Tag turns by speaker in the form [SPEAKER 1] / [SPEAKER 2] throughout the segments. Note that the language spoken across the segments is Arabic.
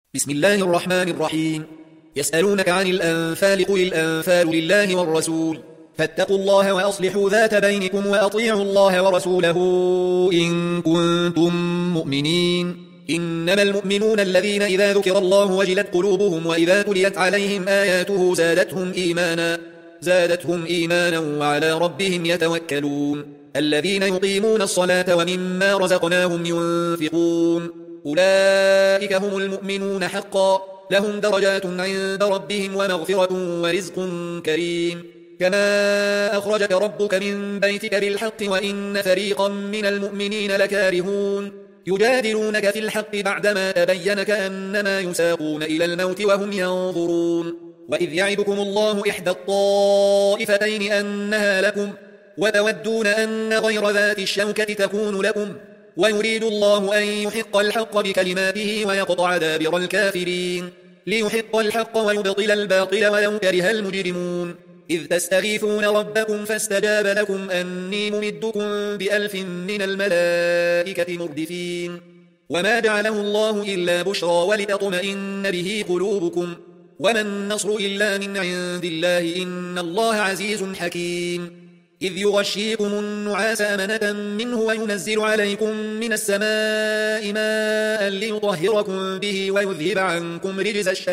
[SPEAKER 1] بسم الله الرحمن الرحيم. يسألونك عن الأنفال قل الأنفال لله والرسول فاتقوا الله وأصلحوا ذات بينكم وأطيعوا الله ورسوله إن كنتم مؤمنين. إنما المؤمنون الذين إذا ذكر الله وجلت قلوبهم وإذا تليت عليهم آياته زادتهم إيمانا وعلى ربهم يتوكلون. الذين يقيمون الصلاة ومما رزقناهم ينفقون أولئك هم المؤمنون حقا لهم درجات عند ربهم ومغفرة ورزق كريم. كما أخرجك ربك من بيتك بالحق وإن فريقا من المؤمنين لكارهون يجادلونك في الحق بعدما تبين كأنما يساقون إلى الموت وهم ينظرون. وإذ يعدكم الله إحدى الطائفتين أنها لكم وتودون أن غير ذات الشوكة تكون لكم ويريد الله أن يحق الحق بكلماته ويقطع دابر الكافرين ليحق الحق ويبطل الباطل ولو كره المجرمون. إذ تستغيثون ربكم فاستجاب لكم أني ممدكم ب1000 من الملائكة مردفين. وما جعله الله إلا بشرى ولتطمئن به قلوبكم وما النصر إلا من عند الله إن الله عزيز حكيم. إذ يغشيكم النعاس أمنة منه وينزل عليكم من السماء ماء ليطهركم به ويذهب عنكم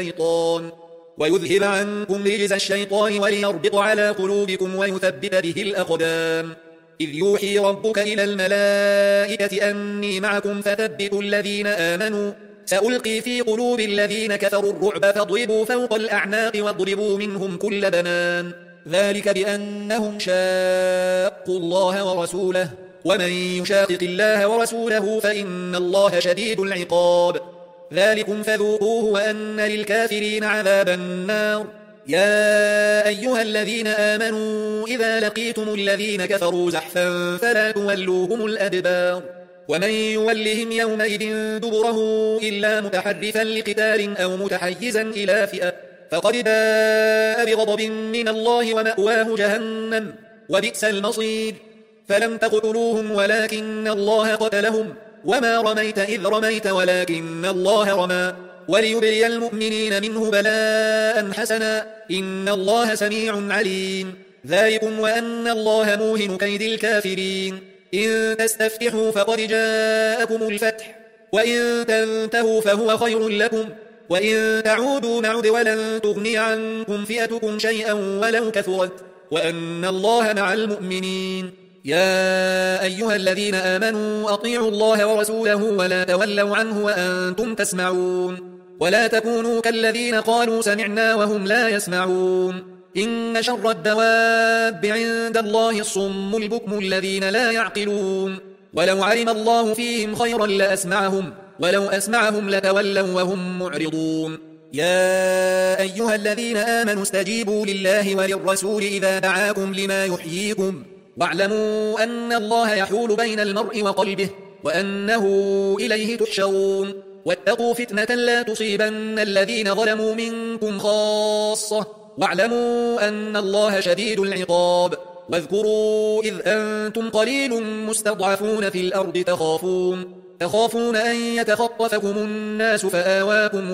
[SPEAKER 1] رجز الشيطان وليربط على قلوبكم ويثبت به الأقدام. إذ يوحي ربك إلى الملائكة أني معكم فثبتوا الذين آمنوا سألقي في قلوب الذين كفروا الرعب فاضربوا فوق الأعناق واضربوا منهم كل بنان ذلك بأنهم شاقوا الله ورسوله ومن يشاقق الله ورسوله فإن الله شديد العقاب. ذلكم فذوقوه وأن للكافرين عذاب النار. يا أيها الذين آمنوا إذا لقيتم الذين كفروا زحفا فلا تولوهم الأدبار ومن يولهم يومئذ دبره إلا متحرفا لقتال أو متحيزا إلى فئة فقد باء بغضب من الله ومأواه جهنم وبئس المصير. فلم تقتلوهم ولكن الله قتلهم وما رميت إذ رميت ولكن الله رمى وليبلي المؤمنين منه بلاء حسنا إن الله سميع عليم. ذلكم وأن الله موهن كيد الكافرين. إن تستفتحوا فقد جاءكم الفتح وإن تنتهوا فهو خير لكم وإن تعودوا نعد ولن تغني عنكم فئتكم شيئا ولو كثرت وأن الله مع المؤمنين. يا أيها الذين آمنوا أطيعوا الله ورسوله ولا تولوا عنه وأنتم تسمعون ولا تكونوا كالذين قالوا سمعنا وهم لا يسمعون. إن شر الدواب عند الله الصم البكم الذين لا يعقلون ولو علم الله فيهم خيرا لأسمعهم ولو أسمعهم لتولوا وهم معرضون. يا أيها الذين آمنوا استجيبوا لله وللرسول إذا دعاكم لما يحييكم واعلموا أن الله يحول بين المرء وقلبه وأنه إليه تحشرون. واتقوا فتنة لا تصيبن الذين ظلموا منكم خاصة واعلموا أن الله شديد العقاب. واذكروا إذ أنتم قليل مستضعفون في الأرض تخافون أن يتخطفكم الناس فآواكم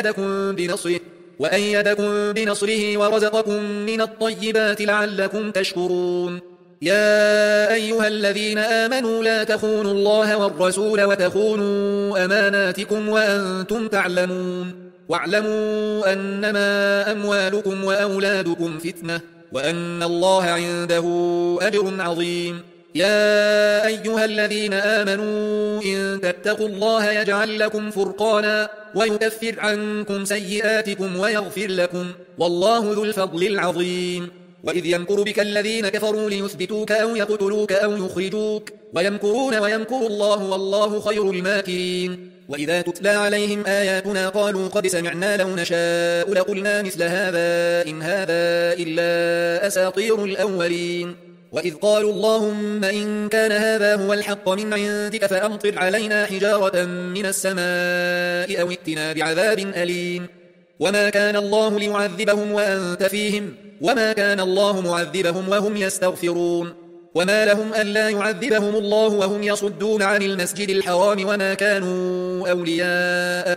[SPEAKER 1] وأيدكم بنصره ورزقكم من الطيبات لعلكم تشكرون. يا أيها الذين آمنوا لا تخونوا الله والرسول وتخونوا أماناتكم وأنتم تعلمون واعلموا أنما أموالكم وأولادكم فتنة وأن الله عنده أجر عظيم. يا أيها الذين آمنوا إن تتقوا الله يجعل لكم فرقانا ويكفر عنكم سيئاتكم ويغفر لكم والله ذو الفضل العظيم. وإذ يمكر بك الذين كفروا ليثبتوك أو يقتلوك أو يخرجوك ويمكرون ويمكر الله والله خير الماكرين. وإذا تتلى عليهم آياتنا قالوا قد سمعنا لو نشاء لقلنا مثل هذا إن هذا إلا أساطير الأولين. وإذ قالوا اللهم إن كان هذا هو الحق من عندك فأمطر علينا حجارة من السماء أو ائتنا بعذاب أليم. وما كان الله ليعذبهم وأنت فيهم وما كان الله معذبهم وهم يستغفرون. وما لهم ألا يعذبهم الله وهم يصدون عن المسجد الحرام وما كانوا أولياءه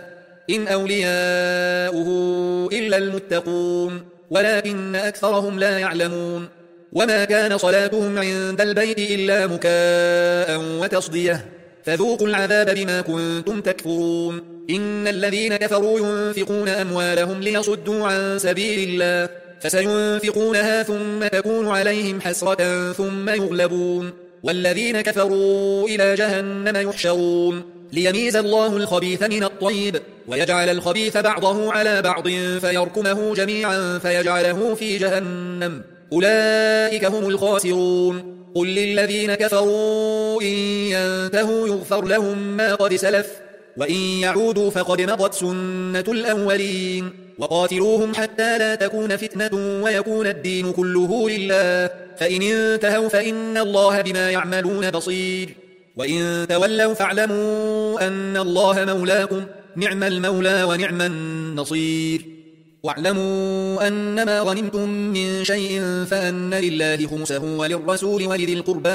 [SPEAKER 1] إن أولياؤه إلا المتقون ولكن أكثرهم لا يعلمون وما كان صلاتهم عند البيت إلا مكاء وتصدية فذوقوا العذاب بما كنتم تكفرون إن الذين كفروا ينفقون أموالهم ليصدوا عن سبيل الله فسينفقونها ثم تكون عليهم حسرة ثم يغلبون والذين كفروا إلى جهنم يحشرون ليميز الله الخبيث من الطيب ويجعل الخبيث بعضه على بعض فيركمه جميعا فيجعله في جهنم أولئك هم الخاسرون قل للذين كفروا إن ينتهوا يغفر لهم ما قد سلف وإن يعودوا فقد مضت سنة الأولين وقاتلوهم حتى لا تكون فتنة ويكون الدين كله لله فإن انتهوا فإن الله بما يعملون بصير وإن تولوا فاعلموا أن الله مولاكم نعم المولى ونعم النصير واعلموا أنما غنمتم من شيء فأن لله خمسه وللرسول ولذي القربى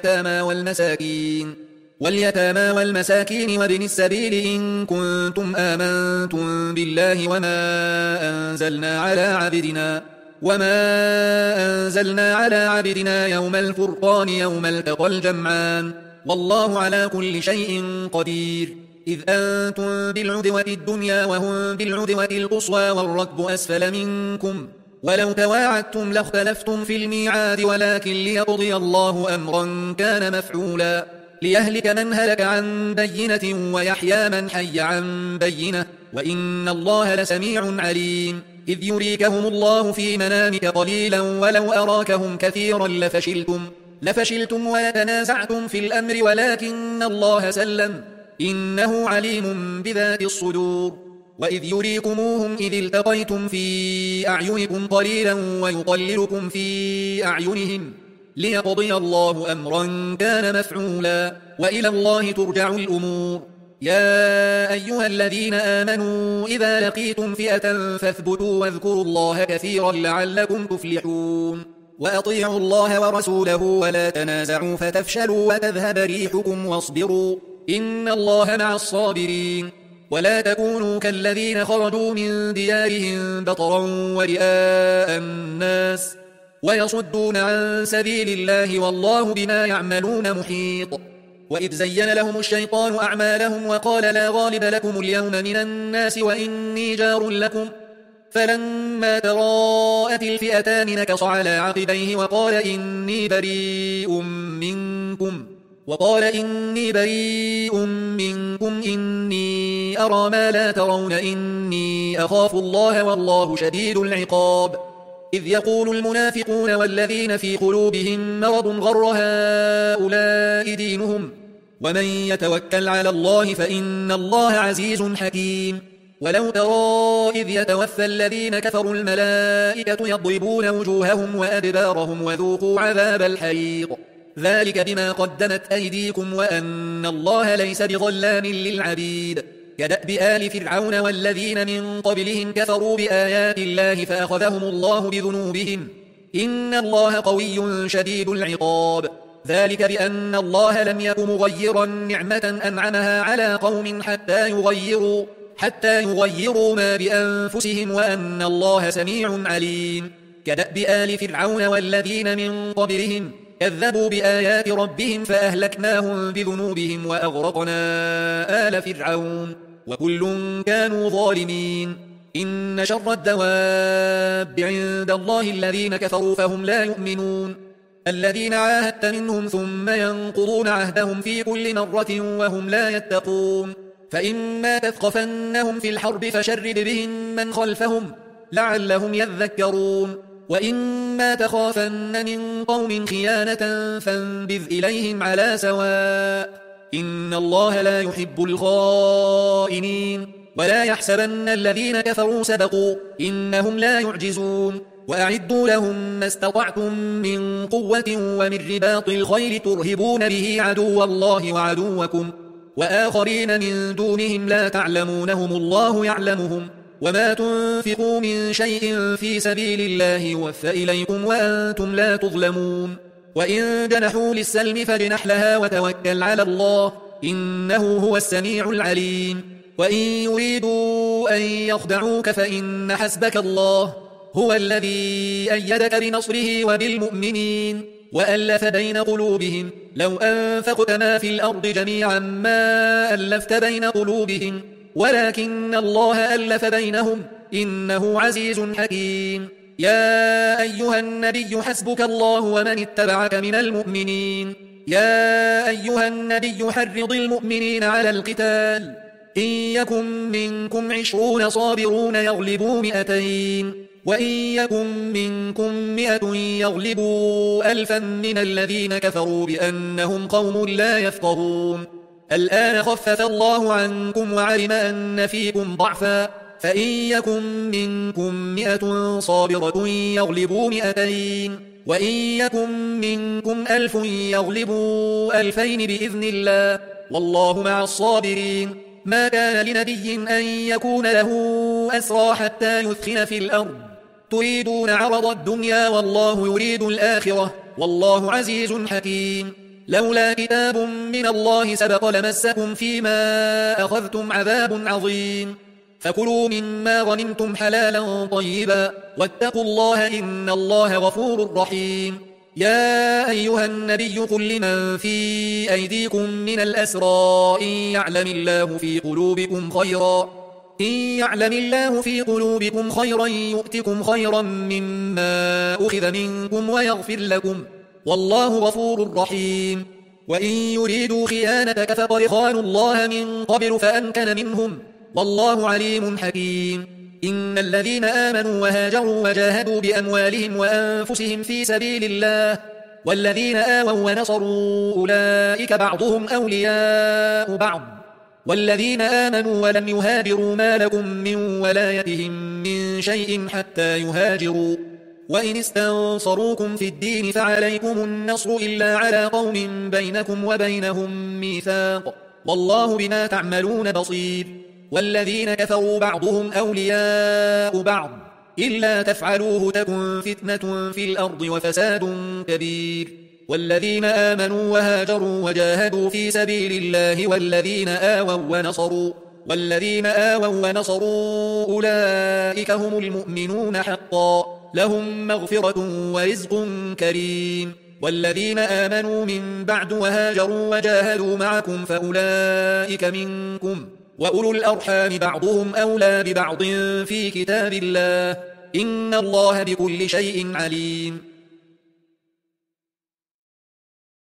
[SPEAKER 1] واليتامى والمساكين وابن السبيل إن كنتم آمنتم بالله وما أنزلنا على عبدنا يوم الفرقان يوم التقى الجمعان والله على كل شيء قدير إذ أنتم بالعدوة الدنيا وهم بالعدوة القصوى والركب أسفل منكم ولو تواعدتم لاختلفتم في الميعاد ولكن ليقضي الله أمرا كان مفعولا ليهلك من هلك عن بينة ويحيى من حي عن بينة وإن الله لسميع عليم إذ يريكهم الله في منامك قليلا ولو أراكهم كثيرا لفشلتم ويتنازعتم في الأمر ولكن الله سلم إنه عليم بذات الصدور وإذ يريكموهم إذ التقيتم في أعينكم قليلا ويقللكم في أعينهم ليقضي الله أمرا كان مفعولا وإلى الله ترجع الأمور يا أيها الذين آمنوا إذا لقيتم فئة فاثبتوا واذكروا الله كثيرا لعلكم تفلحون وأطيعوا الله ورسوله ولا تنازعوا فتفشلوا وتذهب ريحكم واصبروا إن الله مع الصابرين ولا تكونوا كالذين خرجوا من ديارهم بطرا ورئاء الناس ويصدون عن سبيل الله والله بما يعملون محيط وإذ زين لهم الشيطان أعمالهم وقال لا غالب لكم اليوم من الناس وإني جار لكم فلما تراءت الفئتان نكص على عقبيه وقال إني بريء منكم إني أرى ما لا ترون إني أخاف الله والله شديد العقاب إذ يقول المنافقون والذين في قلوبهم مرض غر هؤلاء دينهم ومن يتوكل على الله فإن الله عزيز حكيم ولو ترى إذ يتوفى الذين كفروا الملائكة يضربون وجوههم وأدبارهم وذوقوا عذاب الحريق ذلك بما قدمت أيديكم وأن الله ليس بظلام للعبيد كدأب آل فرعون والذين من قبلهم كفروا بآيات الله فأخذهم الله بذنوبهم إن الله قوي شديد العقاب ذلك بأن الله لم يك مغيرا نعمة أنعمها على قوم حتى يغيروا ما بأنفسهم وأن الله سميع عليم كدأب آل فرعون والذين من قبلهم كذبوا بآيات ربهم فأهلكناهم بذنوبهم وأغرقنا آل فرعون وكل كانوا ظالمين إن شر الدواب عند الله الذين كفروا فهم لا يؤمنون الذين عاهدت منهم ثم ينقضون عهدهم في كل مرة وهم لا يتقون فإما تثقفنهم في الحرب فشرد بهم من خلفهم لعلهم يذكرون وإما تخافن من قوم خيانة فانبذ إليهم على سواء إن الله لا يحب الخائنين ولا يحسبن الذين كفروا سبقوا إنهم لا يعجزون وأعدوا لهم ما استطعتم من قوة ومن رباط الخيل ترهبون به عدو الله وعدوكم وآخرين من دونهم لا تعلمونهم الله يعلمهم وما تنفقوا من شيء في سبيل الله يوفى إليكم وأنتم لا تظلمون وإن جنحوا للسلم فاجنح لها وتوكل على الله إنه هو السميع العليم وإن يريدوا أن يخدعوك فإن حسبك الله هو الذي أيدك بنصره وبالمؤمنين وألف بين قلوبهم لو أنفقت ما في الأرض جميعا ما ألفت بين قلوبهم ولكن الله ألف بينهم إنه عزيز حكيم. يا أيها النبي حسبك الله ومن اتبعك من المؤمنين. يا أيها النبي حرض المؤمنين على القتال إن يكن منكم 20 صابرون يغلبوا 200 وإن يكن منكم 100 يغلبوا 1000 من الذين كفروا بأنهم قوم لا يفقهون. الآن خفف الله عنكم وعلم أن فيكم ضعفا فإن يكن منكم 100 صابرة يغلبوا 200 وإن يكن منكم 1000 يغلبوا 2000 بإذن الله والله مع الصابرين. ما كان لنبي أن يكون له أسرى حتى يثخن في الأرض تريدون عرض الدنيا والله يريد الآخرة والله عزيز حكيم. لولا كتاب من الله سبق لمسكم فيما أخذتم عذاب عظيم فكلوا مما غنمتم حلالا طيبا واتقوا الله إن الله غفور رحيم. يا أيها النبي قل لمن في أيديكم من الأسرى إن يعلم الله في قلوبكم خيرا يؤتكم خيرا مما أخذ منكم ويغفر لكم والله غفور رحيم. وإن يريدوا خيانتك فقد خانوا الله من قبل فأمكن منهم والله عليم حكيم. إن الذين آمنوا وهاجروا وجاهدوا بأموالهم وأنفسهم في سبيل الله والذين آووا ونصروا أولئك بعضهم أولياء بعض والذين آمنوا ولم يهاجروا ما لكم من ولايتهم من شيء حتى يهاجروا وإن استنصروكم في الدين فعليكم النصر إلا على قوم بينكم وبينهم ميثاق والله بما تعملون بصير. والذين كفروا بعضهم أولياء بعض إلا تفعلوه تكن فتنة في الأرض وفساد كبير. والذين آمنوا وهاجروا وجاهدوا في سبيل الله والذين آووا ونصروا أولئك هم المؤمنون حقا لهم مغفرة ورزق كريم. والذين آمنوا من بعد وهاجروا وجاهدوا معكم فأولئك منكم وأولو الأرحام بعضهم أولى ببعض في كتاب الله إن الله بكل شيء عليم.